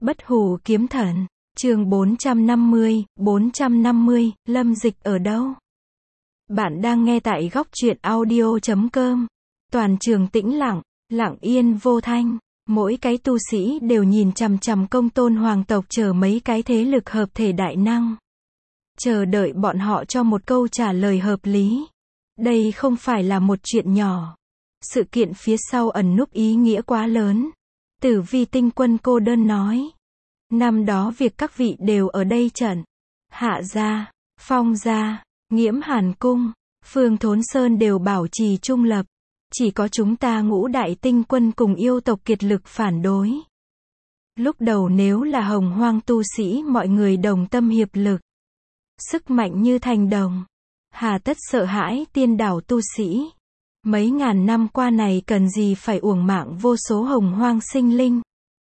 Bất hủ kiếm thần, chương 450, Lâm Dịch ở đâu? Bạn đang nghe tại góc truyện audio.com. Toàn trường tĩnh lặng, lặng yên vô thanh. Mỗi cái tu sĩ đều nhìn chằm chằm Công Tôn hoàng tộc chờ mấy cái thế lực hợp thể đại năng. Chờ đợi bọn họ cho một câu trả lời hợp lý. Đây không phải là một chuyện nhỏ. Sự kiện phía sau ẩn núp ý nghĩa quá lớn. Tử Vi tinh quân cô đơn nói. Năm đó việc các vị đều ở đây trận. Hạ gia, Phong gia, Nghiễm Hàn cung, Phương Thốn Sơn đều bảo trì trung lập. Chỉ có chúng ta Ngũ Đại tinh quân cùng yêu tộc kiệt lực phản đối. Lúc đầu nếu là Hồng Hoang tu sĩ mọi người đồng tâm hiệp lực. Sức mạnh như thành đồng. Hà tất sợ hãi tiên đảo tu sĩ. Mấy ngàn năm qua này cần gì phải uổng mạng vô số hồng hoang sinh linh.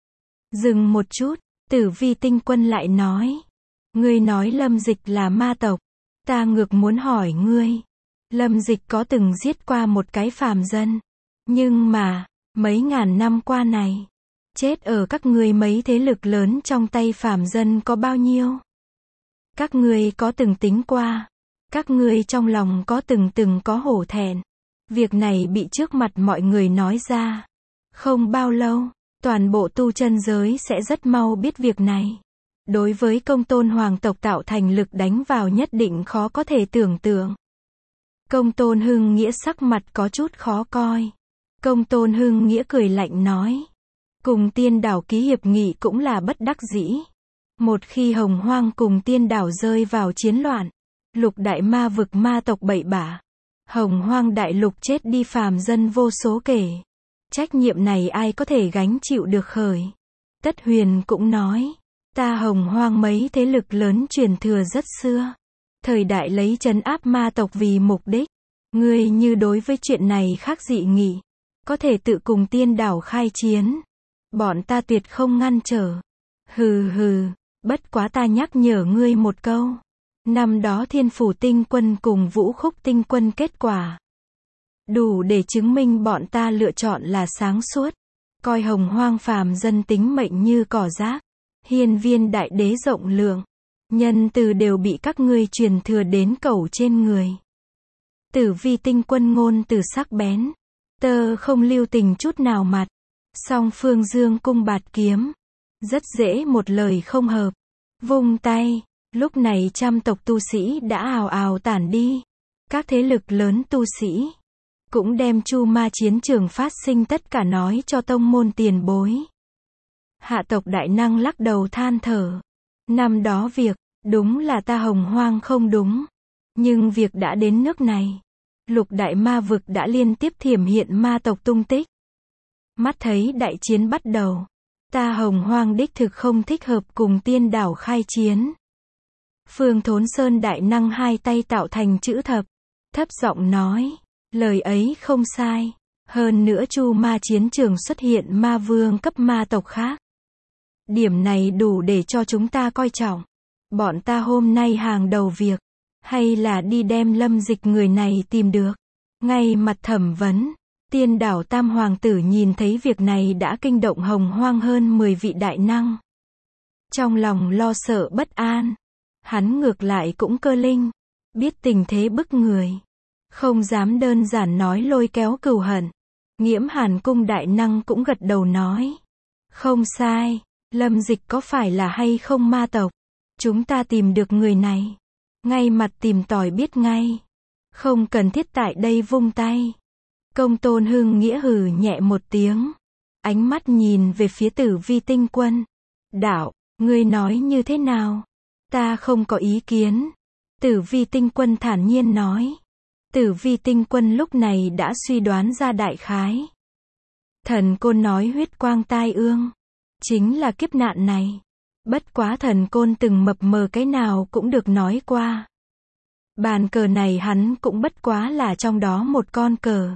Dừng một chút, Tử Vi tinh quân lại nói. Ngươi nói Lâm Dịch là ma tộc. Ta ngược muốn hỏi ngươi. Lâm Dịch có từng giết qua một cái phàm dân. Nhưng mà, mấy ngàn năm qua này, chết ở các ngươi mấy thế lực lớn trong tay phàm dân có bao nhiêu? Các ngươi có từng tính qua? Các ngươi trong lòng có từng có hổ thẹn? Việc này bị trước mặt mọi người nói ra. Không bao lâu, toàn bộ tu chân giới sẽ rất mau biết việc này. Đối với Công Tôn hoàng tộc tạo thành lực đánh vào nhất định khó có thể tưởng tượng. Công Tôn Hưng Nghĩa sắc mặt có chút khó coi. Công Tôn Hưng Nghĩa cười lạnh nói. Cùng tiên đảo ký hiệp nghị cũng là bất đắc dĩ. Một khi Hồng Hoang cùng tiên đảo rơi vào chiến loạn, lục đại ma vực ma tộc bậy bạ, Hồng Hoang đại lục chết đi phàm dân vô số kể. Trách nhiệm này ai có thể gánh chịu được khởi. Tất Huyền cũng nói. Ta Hồng Hoang mấy thế lực lớn truyền thừa rất xưa. Thời đại lấy trấn áp ma tộc vì mục đích. Ngươi như đối với chuyện này khác dị nghị. Có thể tự cùng tiên đảo khai chiến. Bọn ta tuyệt không ngăn trở. Hừ hừ, bất quá ta nhắc nhở ngươi một câu. Năm đó Thiên Phủ tinh quân cùng Vũ Khúc tinh quân kết quả. Đủ để chứng minh bọn ta lựa chọn là sáng suốt. Coi Hồng Hoang phàm dân tính mệnh như cỏ rác. Hiên viên đại đế rộng lượng. Nhân từ đều bị các ngươi truyền thừa đến cẩu trên người. Tử Vi tinh quân ngôn từ sắc bén. Tơ không lưu tình chút nào mặt. Song phương dương cung bạt kiếm. Rất dễ một lời không hợp. Vung tay. Lúc này trăm tộc tu sĩ đã ào ào tản đi. Các thế lực lớn tu sĩ cũng đem Chu Ma chiến trường phát sinh tất cả nói cho tông môn tiền bối. Hạ tộc đại năng lắc đầu than thở. Năm đó việc, đúng là ta Hồng Hoang không đúng. Nhưng việc đã đến nước này. Lục đại ma vực đã liên tiếp thiểm hiện ma tộc tung tích. Mắt thấy đại chiến bắt đầu. Ta Hồng Hoang đích thực không thích hợp cùng tiên đảo khai chiến. Phương Thốn Sơn đại năng hai tay tạo thành chữ thập. Thấp giọng nói. Lời ấy không sai. Hơn nữa Chu Ma chiến trường xuất hiện ma vương cấp ma tộc khác. Điểm này đủ để cho chúng ta coi trọng. Bọn ta hôm nay hàng đầu việc. Hay là đi đem Lâm Dịch người này tìm được. Ngay mặt thẩm vấn. Tiên đảo Tam Hoàng tử nhìn thấy việc này đã kinh động Hồng Hoang hơn 10 vị đại năng. Trong lòng lo sợ bất an. Hắn ngược lại cũng cơ linh. Biết tình thế bức người. Không dám đơn giản nói lôi kéo cừu hận. Nghiễm Hàn cung đại năng cũng gật đầu nói. Không sai. Lâm Dịch có phải là hay không ma tộc? Chúng ta tìm được người này. Ngay mặt tìm tòi biết ngay. Không cần thiết tại đây vung tay. Công Tôn Hưng Nghĩa hừ nhẹ một tiếng. Ánh mắt nhìn về phía Tử Vi tinh quân. Đạo, ngươi nói như thế nào? Ta không có ý kiến. Tử Vi tinh quân thản nhiên nói. Tử Vi tinh quân lúc này đã suy đoán ra đại khái. Thần Côn nói huyết quang tai ương. Chính là kiếp nạn này. Bất quá Thần Côn từng mập mờ cái nào cũng được nói qua. Bàn cờ này hắn cũng bất quá là trong đó một con cờ.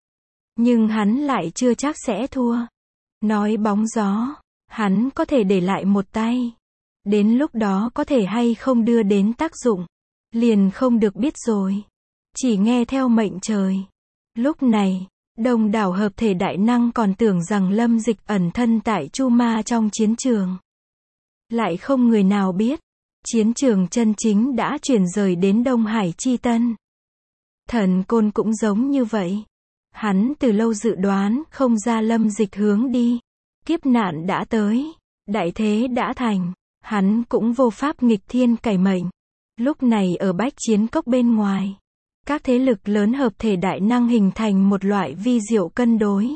Nhưng hắn lại chưa chắc sẽ thua. Nói bóng gió, hắn có thể để lại một tay. Đến lúc đó có thể hay không đưa đến tác dụng. Liền không được biết rồi. Chỉ nghe theo mệnh trời. Lúc này, đông đảo hợp thể đại năng còn tưởng rằng Lâm Dịch ẩn thân tại Chu Ma trong chiến trường. Lại không người nào biết, chiến trường chân chính đã chuyển rời đến Đông Hải Chi Tân. Thần Côn cũng giống như vậy. Hắn từ lâu dự đoán không ra Lâm Dịch hướng đi. Kiếp nạn đã tới, đại thế đã thành, hắn cũng vô pháp nghịch thiên cải mệnh. Lúc này ở Bách Chiến Cốc bên ngoài, các thế lực lớn hợp thể đại năng hình thành một loại vi diệu cân đối.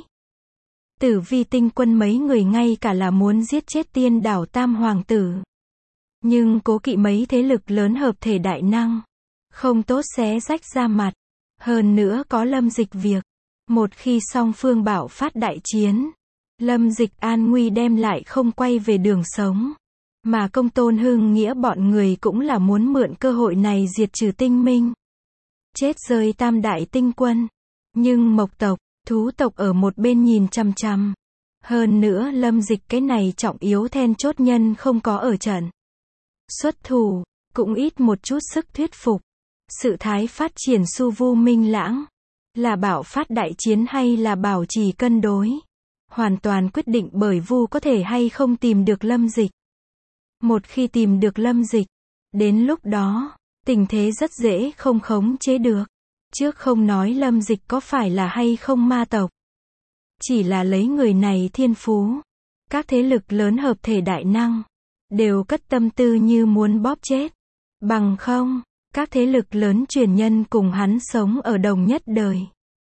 Tử Vi tinh quân mấy người ngay cả là muốn giết chết Tiên Đảo Tam Hoàng tử. Nhưng cố kỵ mấy thế lực lớn hợp thể đại năng, không tốt xé rách ra mặt. Hơn nữa có Lâm Dịch việc. Một khi song phương bạo phát đại chiến, Lâm Dịch an nguy đem lại không quay về đường sống. Mà Công Tôn Hưng Nghĩa bọn người cũng là muốn mượn cơ hội này diệt trừ tinh minh. Chết rơi tam đại tinh quân. Nhưng mộc tộc, thú tộc ở một bên nhìn chằm chằm. Hơn nữa Lâm Dịch cái này trọng yếu then chốt nhân không có ở trận. Xuất thủ, cũng ít một chút sức thuyết phục. Sự thái phát triển su vu minh lãng. Là bảo phát đại chiến hay là bảo trì cân đối. Hoàn toàn quyết định bởi Vu có thể hay không tìm được Lâm Dịch. Một khi tìm được Lâm Dịch, đến lúc đó, tình thế rất dễ không khống chế được. Trước không nói Lâm Dịch có phải là hay không ma tộc. Chỉ là lấy người này thiên phú. Các thế lực lớn hợp thể đại năng, đều cất tâm tư như muốn bóp chết. Bằng không, các thế lực lớn truyền nhân cùng hắn sống ở đồng nhất đời.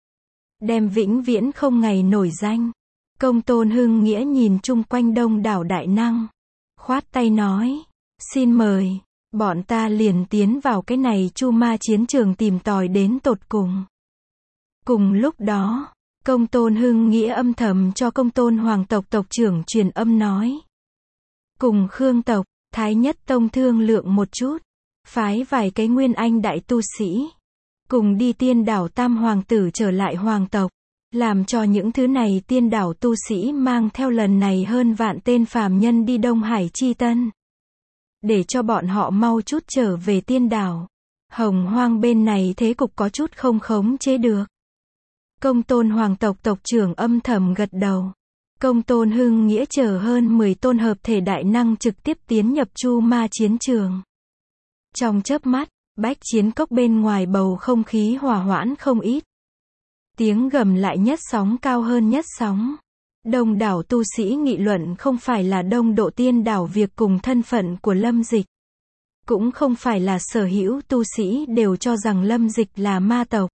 Đem vĩnh viễn không ngày nổi danh. Công Tôn Hưng Nghĩa nhìn chung quanh đông đảo đại năng. Khoát tay nói, xin mời, bọn ta liền tiến vào cái này chu ma chiến trường tìm tòi đến tột cùng. Cùng lúc đó, Công Tôn Hưng Nghĩa âm thầm cho Công Tôn Hoàng tộc tộc trưởng truyền âm nói. Cùng Khương tộc, Thái Nhất Tông thương lượng một chút, phái vài cái nguyên anh đại tu sĩ, cùng đi Tiên Đảo Tam Hoàng tử trở lại hoàng tộc, làm cho những thứ này Tiên Đảo tu sĩ mang theo lần này hơn vạn tên phàm nhân đi Đông Hải Chi Tân. Để cho bọn họ mau chút trở về Tiên Đảo. Hồng Hoang bên này thế cục có chút không khống chế được. Công Tôn Hoàng tộc tộc trưởng âm thầm gật đầu. Công Tôn Hưng Nghĩa chờ hơn 10 tôn hợp thể đại năng trực tiếp tiến nhập chu ma chiến trường. Trong chớp mắt, Bách Chiến Cốc bên ngoài bầu không khí hòa hoãn không ít. Tiếng gầm lại nhất sóng cao hơn nhất sóng. Đông đảo tu sĩ nghị luận không phải là đông độ Tiên Đảo việc cùng thân phận của Lâm Dịch. Cũng không phải là sở hữu tu sĩ đều cho rằng Lâm Dịch là ma tộc.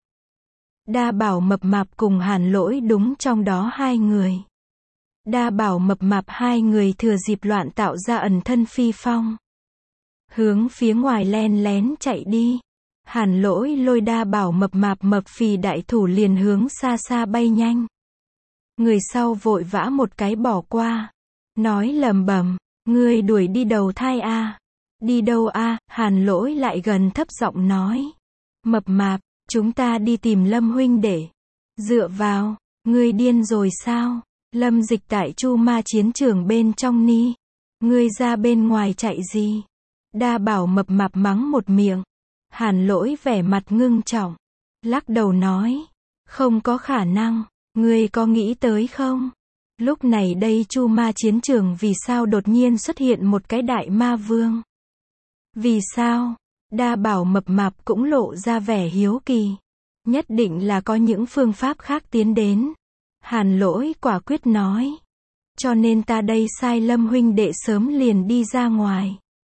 Đa Bảo Mập Mạp cùng Hàn Lỗi đúng trong đó hai người. Đa Bảo Mập Mạp hai người thừa dịp loạn tạo ra ẩn thân phi phong. Hướng phía ngoài len lén chạy đi. Hàn Lỗi lôi Đa Bảo Mập Mạp mập phì đại thủ liền hướng xa xa bay nhanh. Người sau vội vã một cái bỏ qua. Nói lầm bầm, ngươi đuổi đi đầu thai a? Đi đâu a? Hàn Lỗi lại gần thấp giọng nói. Mập Mạp, chúng ta đi tìm Lâm huynh đệ. Dựa vào, ngươi điên rồi sao? Lâm Dịch tại chu ma chiến trường bên trong ni. Ngươi ra bên ngoài chạy gì? Đa Bảo Mập Mạp mắng một miệng. Hàn Lỗi vẻ mặt ngưng trọng. Lắc đầu nói. Không có khả năng. Ngươi có nghĩ tới không? Lúc này đây chu ma chiến trường vì sao đột nhiên xuất hiện một cái đại ma vương? Vì sao? Đa Bảo Mập Mạp cũng lộ ra vẻ hiếu kỳ. Nhất định là có những phương pháp khác tiến đến. Hàn Lỗi quả quyết nói. Cho nên ta đây sai Lâm huynh đệ sớm liền đi ra ngoài.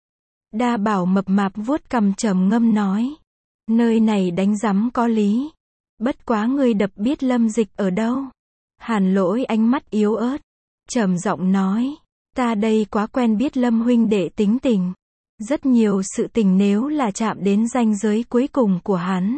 Đa Bảo Mập Mạp vuốt cằm trầm ngâm nói. Nơi này đánh rắm có lý. Bất quá ngươi đập biết Lâm Dịch ở đâu? Hàn Lỗi ánh mắt yếu ớt. Trầm giọng nói. Ta đây quá quen biết Lâm huynh đệ tính tình. Rất nhiều sự tình nếu là chạm đến ranh giới cuối cùng của hắn.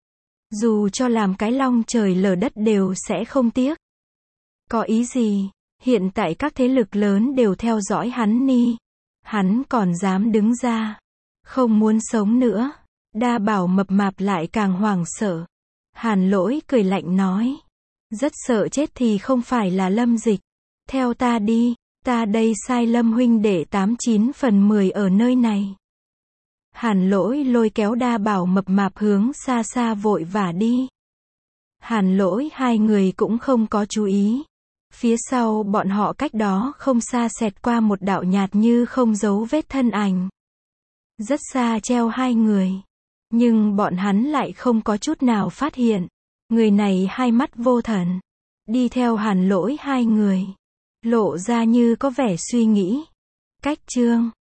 Dù cho làm cái long trời lở đất đều sẽ không tiếc. Có ý gì? Hiện tại các thế lực lớn đều theo dõi hắn ni. Hắn còn dám đứng ra. Không muốn sống nữa. Đa Bảo Mập Mạp lại càng hoảng sợ. Hàn Lỗi cười lạnh nói. Rất sợ chết thì không phải là Lâm Dịch. Theo ta đi. Ta đây sai Lâm huynh để 89 phần 10 ở nơi này. Hàn Lỗi lôi kéo Đa Bảo Mập Mạp hướng xa xa vội vã đi. Hàn Lỗi hai người cũng không có chú ý. Phía sau bọn họ cách đó không xa xẹt qua một đạo nhạt như không dấu vết thân ảnh. Rất xa treo hai người. Nhưng bọn hắn lại không có chút nào phát hiện. Người này hai mắt vô thần. Đi theo Hàn Lỗi hai người. Lộ ra như có vẻ suy nghĩ. Cách chương